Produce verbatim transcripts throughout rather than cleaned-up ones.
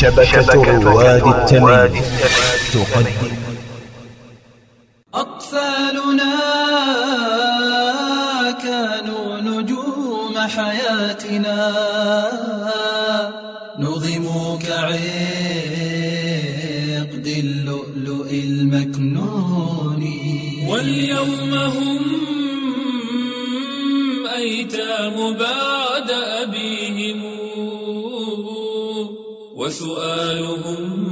شبكة رواد التمييز تقدم أطفالنا كانوا نجوم حياتنا، نظموا كعقد اللؤلؤ المكنون، واليوم هم أيتام بعد أبيهم، وسؤالهم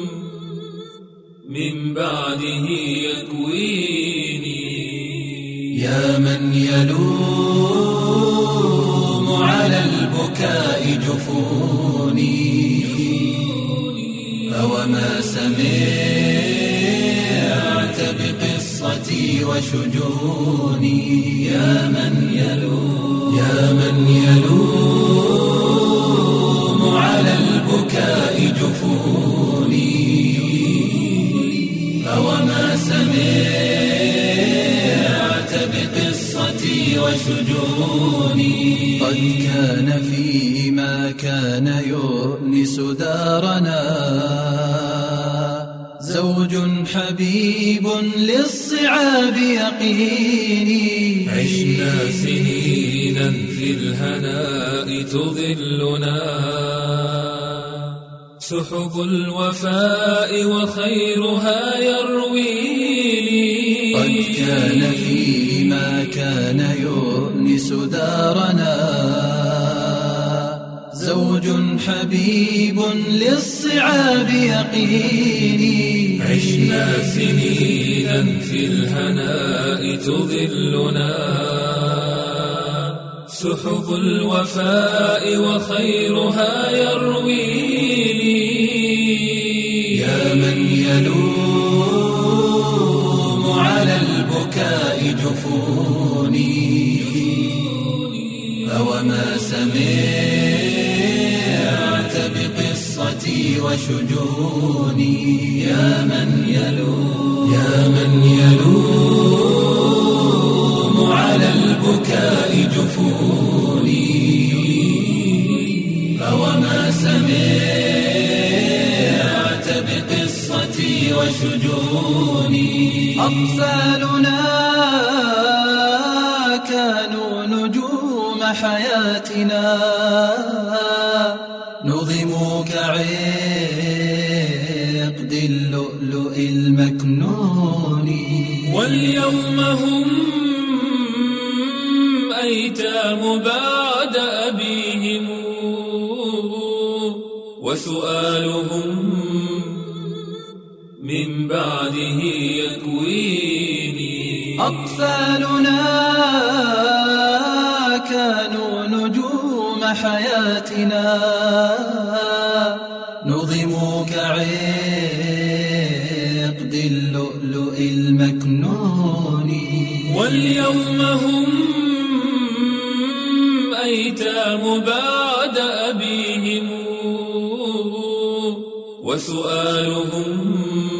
من بعده يكويني. يا من يلوم على البكاء جفوني، أوما سمعت بقصتي وشجوني. يا من يلوم يا من يلوم على البكاء جفوني، أوما سمعت بقصتي وشجوني. قد كان فيما كان يؤنس دارنا زوج حبيب للصعاب يقيني. عشنا سنينا في الهناء تظلنا سحب الوفاء وخيرها يرويني. قد كان فيما كان يؤنس دارنا زوج حبيب للصعاب يقيني. عشنا سنينا في الهناء تظلنا سحب الوفاء وخيرها يرويني. يا من يلوم على البكاء جفوني، أوما سمعت بقصتي وشجوني. يا من يلوم يا من يلوم على البكاء جفوني، أوما سمعت بقصتي وشجوني. أطفالنا كانوا نجوم حياتنا، نظموا كعقد اللؤلؤ المكنون، واليوم هم أيتام بعد أبيهم، وسؤالهم من بعده يكويني. أطفالنا كانوا نجوم حياتنا، نظموا كعقد اللؤلؤ المكنون، واليوم هم أيتام بعد أبيهم، وسؤالهم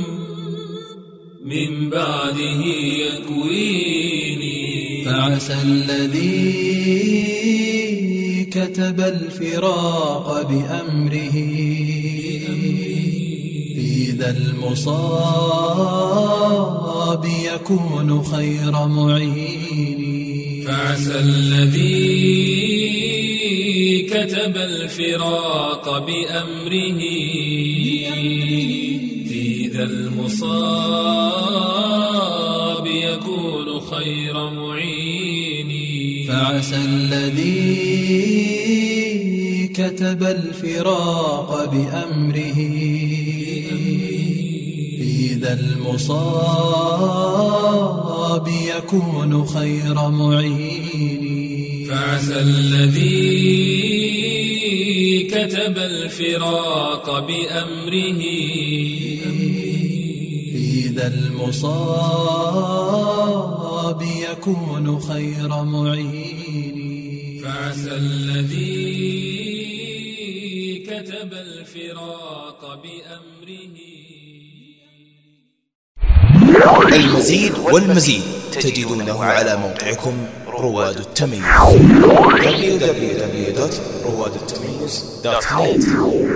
من بعده يكويني. فعسى الذي كتب الفراق بأمره في ذا المصاب يكون خير معين. فعسى الذي كتب الفراق بأمره في ذا المصاب يكون خير معين. فعسى الذي كتب الفراق بأمره في ذا المصاب يكون خير معين. فعسى الذي كتب الفراق بأمره في ذا المصاب يكون خير معين. فعسى الذي كتب الفراق بأمره. المزيد والمزيد تجدونه على موقعكم رواد التمييز دبليو دبليو دبليو دوت رواد التمييز دوت نت.